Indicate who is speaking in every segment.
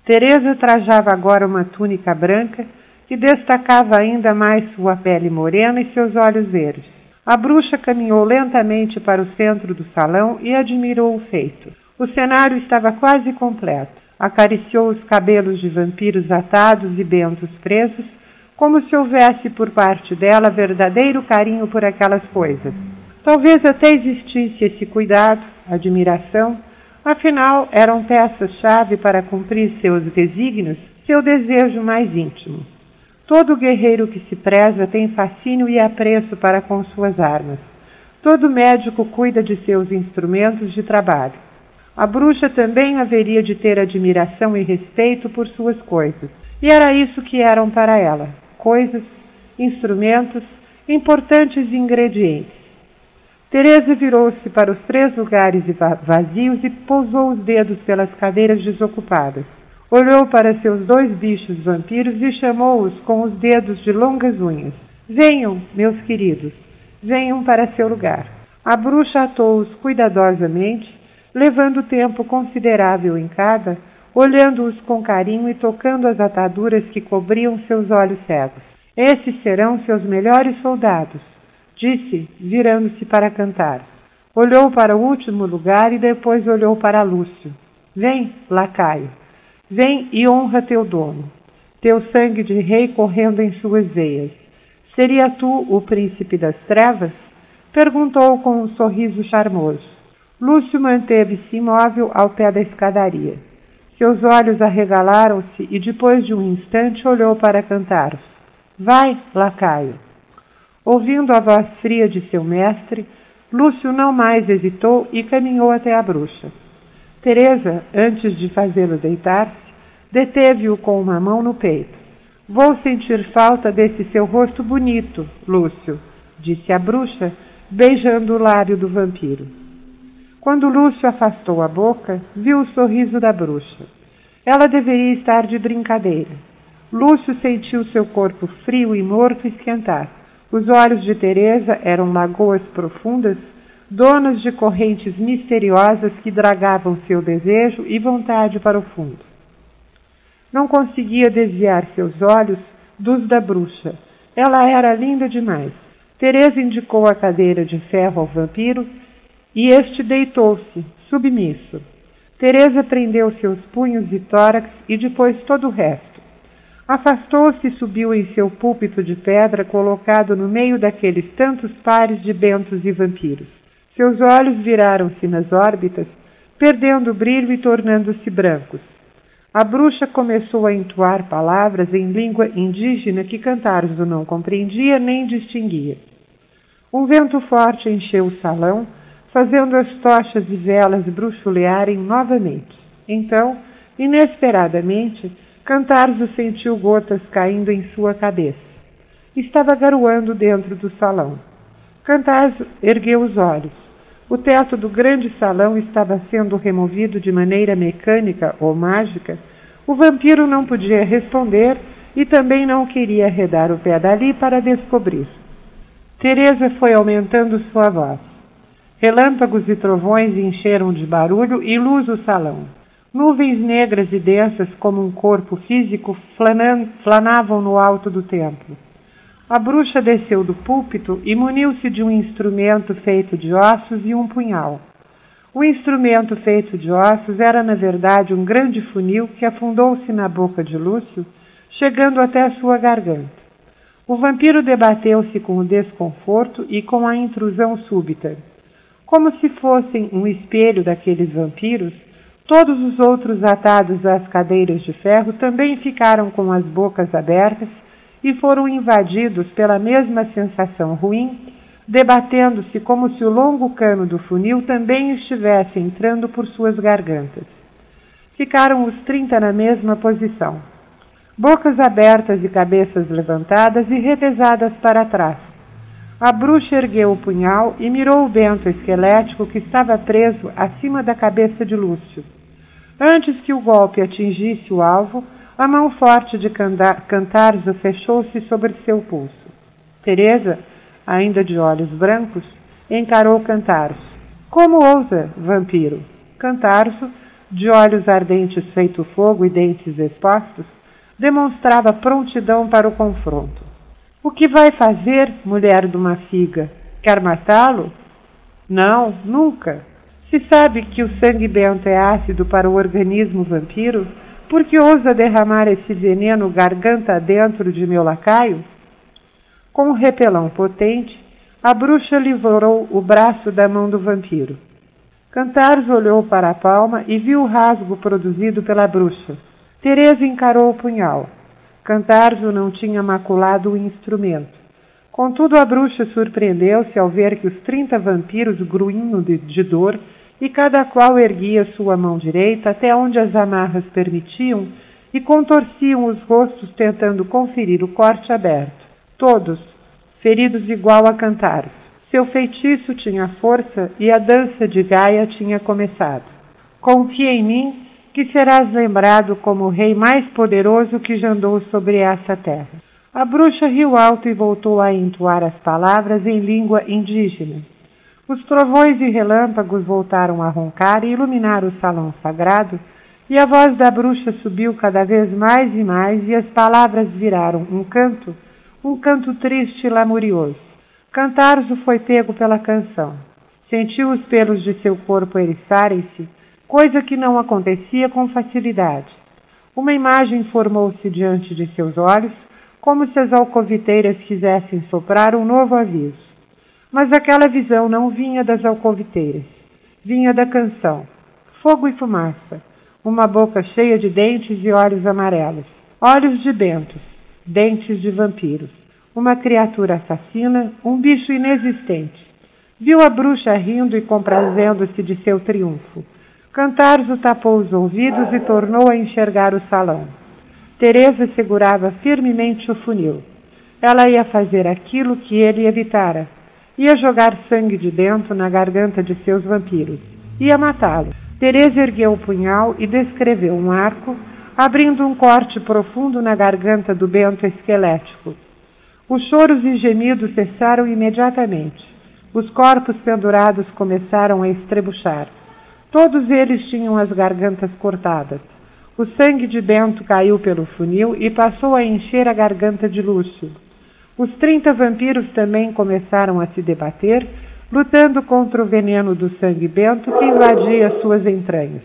Speaker 1: Teresa trajava agora uma túnica branca que destacava ainda mais sua pele morena e seus olhos verdes. A bruxa caminhou lentamente para o centro do salão e admirou o feito. O cenário estava quase completo. Acariciou os cabelos de vampiros atados e bentos presos, como se houvesse por parte dela verdadeiro carinho por aquelas coisas. Talvez até existisse esse cuidado, admiração, afinal eram peças-chave para cumprir seus desígnios, seu desejo mais íntimo. Todo guerreiro que se preza tem fascínio e apreço para com suas armas. Todo médico cuida de seus instrumentos de trabalho. A bruxa também haveria de ter admiração e respeito por suas coisas. E era isso que eram para ela: coisas, instrumentos, importantes ingredientes. Teresa virou-se para os 3 lugares vazios e pousou os dedos pelas cadeiras desocupadas. Olhou para seus 2 bichos vampiros e chamou-os com os dedos de longas unhas. Venham, meus queridos, venham para seu lugar. A bruxa atou-os cuidadosamente, levando tempo considerável em cada, olhando-os com carinho e tocando as ataduras que cobriam seus olhos cegos. Esses serão seus melhores soldados, disse, virando-se para cantar. Olhou para o último lugar e depois olhou para Lúcio. Vem, lacaio. Vem e honra teu dono, teu sangue de rei correndo em suas veias. Seria tu o príncipe das trevas? Perguntou com um sorriso charmoso. Lúcio manteve-se imóvel ao pé da escadaria. Seus olhos arregalaram-se e depois de um instante olhou para Cantaros. Vai, lacaio. Ouvindo a voz fria de seu mestre, Lúcio não mais hesitou e caminhou até a bruxa. Teresa, antes de fazê-lo deitar-se, deteve-o com uma mão no peito. Vou sentir falta desse seu rosto bonito, Lúcio, disse a bruxa, beijando o lábio do vampiro. Quando Lúcio afastou a boca, viu o sorriso da bruxa. Ela deveria estar de brincadeira. Lúcio sentiu seu corpo frio e morto esquentar. Os olhos de Teresa eram lagoas profundas, donas de correntes misteriosas que dragavam seu desejo e vontade para o fundo. Não conseguia desviar seus olhos dos da bruxa. Ela era linda demais. Teresa indicou a cadeira de ferro ao vampiro e este deitou-se, submisso. Teresa prendeu seus punhos e tórax e depois todo o resto. Afastou-se e subiu em seu púlpito de pedra colocado no meio daqueles tantos pares de bentos e vampiros. Seus olhos viraram-se nas órbitas, perdendo o brilho e tornando-se brancos. A bruxa começou a entoar palavras em língua indígena que Cantaros não compreendia nem distinguia. Um vento forte encheu o salão, fazendo as tochas e velas bruxulearem novamente. Então, inesperadamente, Cantaros sentiu gotas caindo em sua cabeça. Estava garoando dentro do salão. Cantaros ergueu os olhos. O teto do grande salão estava sendo removido de maneira mecânica ou mágica. O vampiro não podia responder e também não queria arredar o pé dali para descobrir. Teresa foi aumentando sua voz. Relâmpagos e trovões encheram de barulho e luz o salão. Nuvens negras e densas como um corpo físico flanavam no alto do templo. A bruxa desceu do púlpito e muniu-se de um instrumento feito de ossos e um punhal. O instrumento feito de ossos era, na verdade, um grande funil que afundou-se na boca de Lúcio, chegando até a sua garganta. O vampiro debateu-se com o desconforto e com a intrusão súbita. Como se fossem um espelho daqueles vampiros, todos os outros atados às cadeiras de ferro também ficaram com as bocas abertas e foram invadidos pela mesma sensação ruim, debatendo-se como se o longo cano do funil também estivesse entrando por suas gargantas. Ficaram os 30 na mesma posição, bocas abertas e cabeças levantadas e revezadas para trás. A bruxa ergueu o punhal e mirou o bento esquelético que estava preso acima da cabeça de Lúcio. Antes que o golpe atingisse o alvo, a mão forte de Cantaros fechou-se sobre seu pulso. Teresa, ainda de olhos brancos, encarou Cantaros. Como ousa, vampiro? Cantaros de olhos ardentes feito fogo e dentes expostos, demonstrava prontidão para o confronto. O que vai fazer, mulher de uma figa? Quer matá-lo? Não, nunca. Se sabe que o sangue bento é ácido para o organismo vampiro, por que ousa derramar esse veneno garganta adentro de meu lacaio? Com um repelão potente, a bruxa livrou o braço da mão do vampiro. Cantares olhou para a palma e viu o rasgo produzido pela bruxa. Teresa encarou o punhal. Cantares não tinha maculado o instrumento. Contudo, a bruxa surpreendeu-se ao ver que os 30 vampiros gruinham de dor e cada qual erguia sua mão direita até onde as amarras permitiam e contorciam os rostos tentando conferir o corte aberto. Todos, feridos igual a Cantares. Seu feitiço tinha força e a dança de Gaia tinha começado. Confia em mim, que serás lembrado como o rei mais poderoso que já andou sobre essa terra. A bruxa riu alto e voltou a entoar as palavras em língua indígena. Os trovões e relâmpagos voltaram a roncar e iluminar o salão sagrado, e a voz da bruxa subiu cada vez mais e mais, e as palavras viraram um canto triste e lamurioso. Cantares foi pego pela canção. Sentiu os pelos de seu corpo eriçarem-se, coisa que não acontecia com facilidade. Uma imagem formou-se diante de seus olhos, como se as alcoviteiras quisessem soprar um novo aviso. Mas aquela visão não vinha das alcoviteiras, vinha da canção. Fogo e fumaça, uma boca cheia de dentes e olhos amarelos, olhos de bentos, dentes de vampiros, uma criatura assassina, um bicho inexistente. Viu a bruxa rindo e comprazendo-se de seu triunfo. Cantares tapou os ouvidos e tornou a enxergar o salão. Teresa segurava firmemente o funil. Ela ia fazer aquilo que ele evitara. Ia jogar sangue de bento na garganta de seus vampiros. Ia matá-lo. Teresa ergueu o punhal e descreveu um arco, abrindo um corte profundo na garganta do bento esquelético. Os choros e gemidos cessaram imediatamente. Os corpos pendurados começaram a estrebuchar. Todos eles tinham as gargantas cortadas. O sangue de bento caiu pelo funil e passou a encher a garganta de Lúcio. Os 30 vampiros também começaram a se debater, lutando contra o veneno do sangue bento que invadia suas entranhas.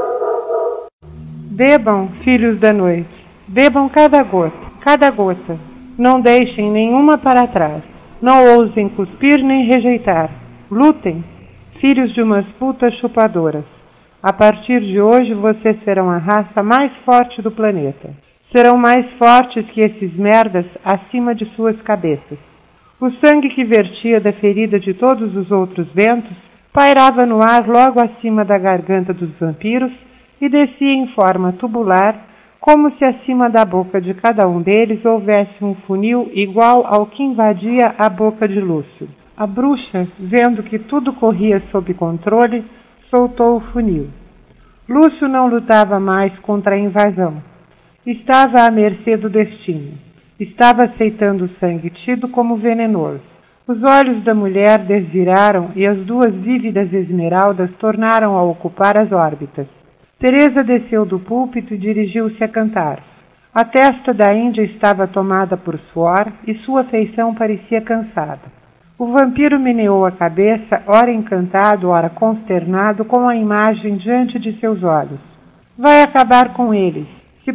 Speaker 1: Bebam, filhos da noite, bebam cada gota. Não deixem nenhuma para trás. Não ousem cuspir nem rejeitar. Lutem, filhos de umas putas chupadoras. A partir de hoje vocês serão a raça mais forte do planeta. Serão mais fortes que esses merdas acima de suas cabeças. O sangue que vertia da ferida de todos os outros ventos pairava no ar logo acima da garganta dos vampiros e descia em forma tubular, como se acima da boca de cada um deles houvesse um funil igual ao que invadia a boca de Lúcio. A bruxa, vendo que tudo corria sob controle, soltou o funil. Lúcio não lutava mais contra a invasão. Estava à mercê do destino. Estava aceitando o sangue tido como venenoso. Os olhos da mulher desviraram e as duas vívidas esmeraldas tornaram a ocupar as órbitas. Teresa desceu do púlpito e dirigiu-se a Cantares. A testa da Índia estava tomada por suor e sua feição parecia cansada. O vampiro meneou a cabeça, ora encantado, ora consternado, com a imagem diante de seus olhos. Vai acabar com eles. Se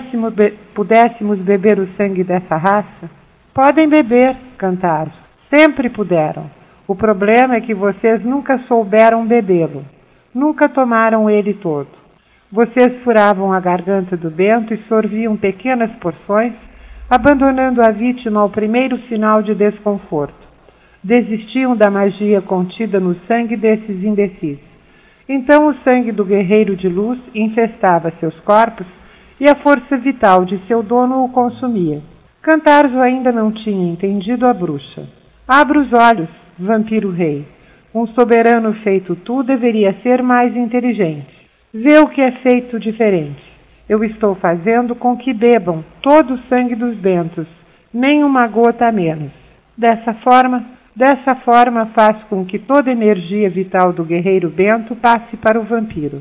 Speaker 1: pudéssemos beber o sangue dessa raça? Podem beber, Cantares. Sempre puderam. O problema é que vocês nunca souberam bebê-lo. Nunca tomaram ele todo. Vocês furavam a garganta do bento e sorviam pequenas porções, abandonando a vítima ao primeiro sinal de desconforto. Desistiam da magia contida no sangue desses imbecis. Então o sangue do guerreiro de luz infestava seus corpos e a força vital de seu dono o consumia. Cantares ainda não tinha entendido a bruxa. Abra os olhos, vampiro rei. Um soberano feito tu deveria ser mais inteligente. Vê o que é feito diferente. Eu estou fazendo com que bebam todo o sangue dos bentos, nem uma gota a menos. Dessa forma faz com que toda a energia vital do guerreiro bento passe para o vampiro.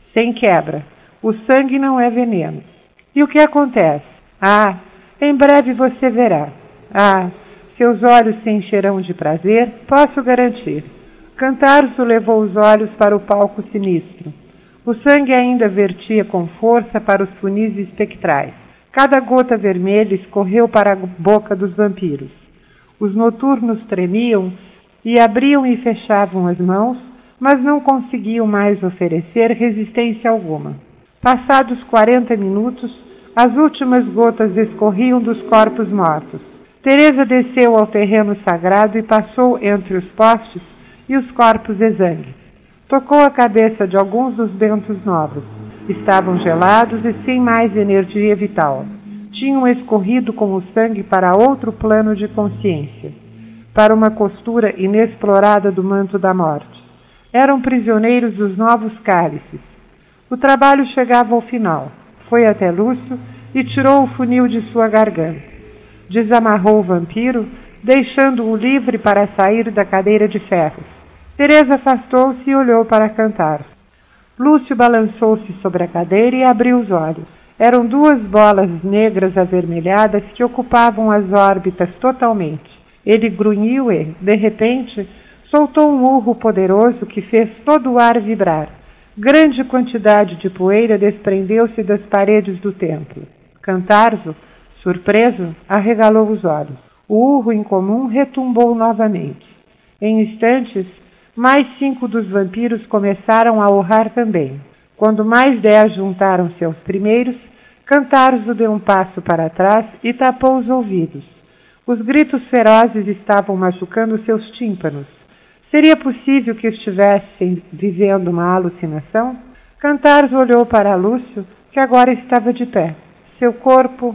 Speaker 1: sem quebra. O sangue não é veneno. E o que acontece? Ah, em breve você verá. Ah, seus olhos se encherão de prazer, posso garantir. Cantarzo levou os olhos para o palco sinistro. O sangue ainda vertia com força para os funis espectrais. Cada gota vermelha escorreu para a boca dos vampiros. Os noturnos tremiam e abriam e fechavam as mãos, mas não conseguiam mais oferecer resistência alguma. Passados 40 minutos, as últimas gotas escorriam dos corpos mortos. Teresa desceu ao terreno sagrado e passou entre os postes e os corpos exangues. Tocou a cabeça de alguns dos bentos novos. Estavam gelados e sem mais energia vital. Tinham escorrido com o sangue para outro plano de consciência, para uma costura inexplorada do manto da morte. Eram prisioneiros dos novos cálices. O trabalho chegava ao final. Foi até Lúcio e tirou o funil de sua garganta. Desamarrou o vampiro, deixando-o livre para sair da cadeira de ferro. Teresa afastou-se e olhou para Cantarzo. Lúcio balançou-se sobre a cadeira e abriu os olhos. Eram duas bolas negras avermelhadas que ocupavam as órbitas totalmente. Ele grunhiu e, de repente, soltou um urro poderoso que fez todo o ar vibrar. Grande quantidade de poeira desprendeu-se das paredes do templo. Cantarzo, surpreso, arregalou os olhos. O urro incomum retumbou novamente. Em instantes, mais 5 dos vampiros começaram a urrar também. Quando mais 10 juntaram-se aos primeiros, Cantarzo deu um passo para trás e tapou os ouvidos. Os gritos ferozes estavam machucando seus tímpanos. Seria possível que estivessem vivendo uma alucinação? Cantarzo olhou para Lúcio, que agora estava de pé. Seu corpo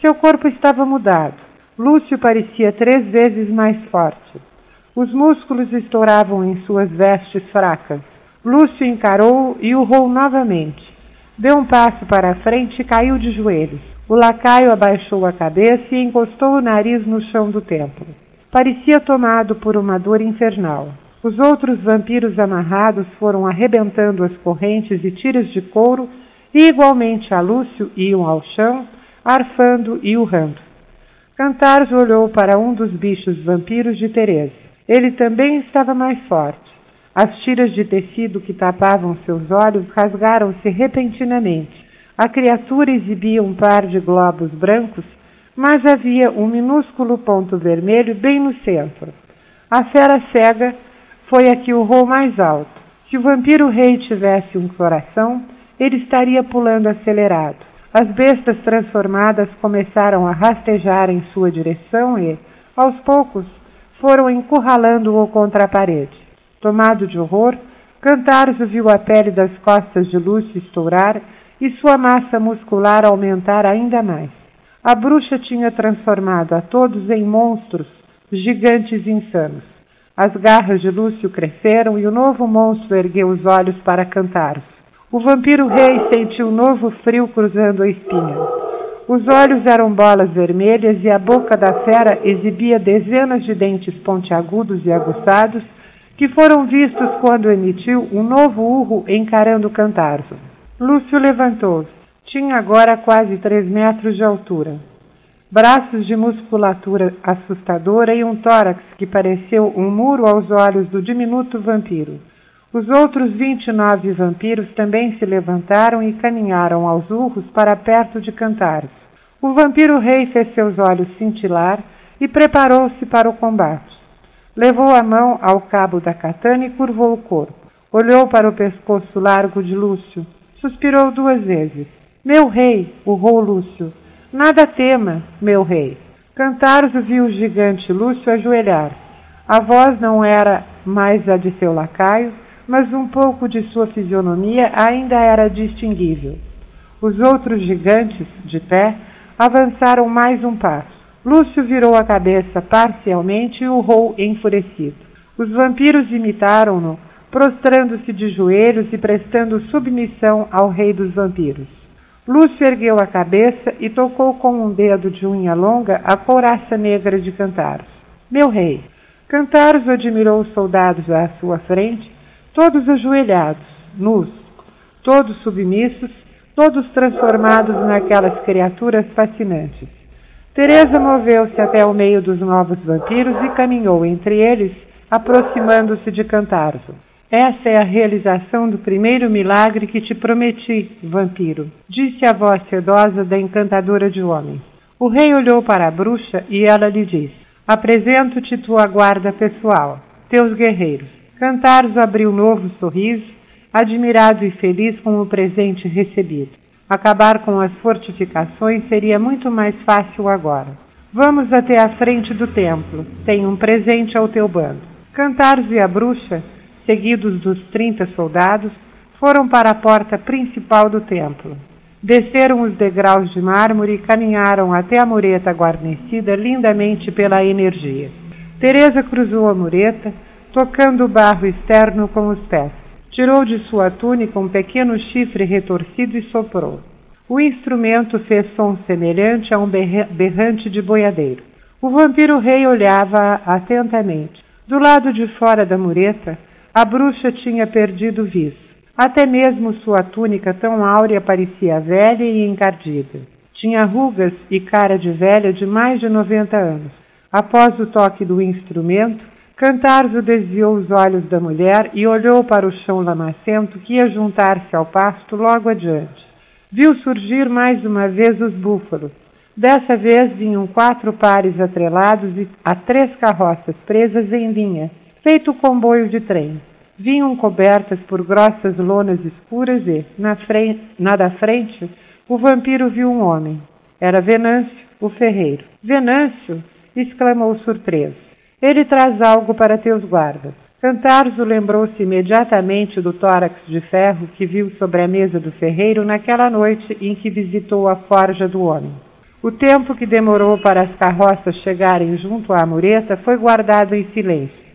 Speaker 1: estava mudado. Lúcio parecia 3 vezes mais forte. Os músculos estouravam em suas vestes fracas. Lúcio encarou-o e urrou novamente. Deu um passo para a frente e caiu de joelhos. O lacaio abaixou a cabeça e encostou o nariz no chão do templo. Parecia tomado por uma dor infernal. Os outros vampiros amarrados foram arrebentando as correntes e tiras de couro e igualmente a Lúcio iam ao chão, arfando e urrando. Cantarzo olhou para um dos bichos vampiros de Teresa. Ele também estava mais forte. As tiras de tecido que tapavam seus olhos rasgaram-se repentinamente. A criatura exibia um par de globos brancos, mas havia um minúsculo ponto vermelho bem no centro. A fera cega foi a que urrou mais alto. Se o vampiro rei tivesse um coração, ele estaria pulando acelerado. As bestas transformadas começaram a rastejar em sua direção e, aos poucos, foram encurralando-o contra a parede. Tomado de horror, Cantarzo viu a pele das costas de Lúcio estourar e sua massa muscular aumentar ainda mais. A bruxa tinha transformado a todos em monstros, gigantes insanos. As garras de Lúcio cresceram e o novo monstro ergueu os olhos para Cantarzo. O vampiro rei sentiu um novo frio cruzando a espinha. Os olhos eram bolas vermelhas e a boca da fera exibia dezenas de dentes pontiagudos e aguçados que foram vistos quando emitiu um novo urro encarando Cantarzo. Lúcio levantou-se. Tinha agora quase 3 metros de altura. Braços de musculatura assustadora e um tórax que pareceu um muro aos olhos do diminuto vampiro. Os outros 29 vampiros também se levantaram e caminharam aos urros para perto de Cantarzo. O vampiro rei fez seus olhos cintilar e preparou-se para o combate. Levou a mão ao cabo da katana e curvou o corpo. Olhou para o pescoço largo de Lúcio. Suspirou 2 vezes. Meu rei, urrou Lúcio. Nada tema, meu rei. Cantarzo viu o gigante Lúcio ajoelhar. A voz não era mais a de seu lacaio, mas um pouco de sua fisionomia ainda era distinguível. Os outros gigantes, de pé, avançaram mais um passo. Lúcio virou a cabeça parcialmente e urrou enfurecido. Os vampiros imitaram-no, prostrando-se de joelhos e prestando submissão ao rei dos vampiros. Lúcio ergueu a cabeça e tocou com um dedo de unha longa a couraça negra de Cantarzo. Meu rei! Cantarzo admirou os soldados à sua frente, todos ajoelhados, nus. todos submissos, todos transformados naquelas criaturas fascinantes. Teresa moveu-se até o meio dos novos vampiros e caminhou entre eles, aproximando-se de Cantarzo. Essa é a realização do primeiro milagre que te prometi, vampiro, disse a voz sedosa da encantadora de homens. O rei olhou para a bruxa e ela lhe disse: apresento-te tua guarda pessoal, teus guerreiros. Cantarzo abriu um novo sorriso, admirado e feliz com o presente recebido. Acabar com as fortificações seria muito mais fácil agora. Vamos até a frente do templo. Tenho um presente ao teu bando. Cantarzo e a bruxa, seguidos dos 30 soldados, foram para a porta principal do templo. Desceram os degraus de mármore e caminharam até a mureta guarnecida lindamente pela energia. Teresa cruzou a mureta, tocando o barro externo com os pés. Tirou de sua túnica um pequeno chifre retorcido e soprou. O instrumento fez som semelhante a um berrante de boiadeiro. O vampiro-rei olhava atentamente. Do lado de fora da mureta, a bruxa tinha perdido o viço. Até mesmo sua túnica tão áurea parecia velha e encardida. Tinha rugas e cara de velha de mais de 90 anos. Após o toque do instrumento, Cantarzo desviou os olhos da mulher e olhou para o chão lamacento que ia juntar-se ao pasto logo adiante. Viu surgir mais uma vez os búfalos. Dessa vez vinham 4 pares atrelados e a 3 carroças presas em linha, feito comboio de trem. Vinham cobertas por grossas lonas escuras e, na da frente, o vampiro viu um homem. Era Venâncio, o ferreiro. Venâncio! Exclamou surpreso. Ele traz algo para teus guardas. Cantarzo lembrou-se imediatamente do tórax de ferro que viu sobre a mesa do ferreiro naquela noite em que visitou a forja do homem. O tempo que demorou para as carroças chegarem junto à mureta foi guardado em silêncio.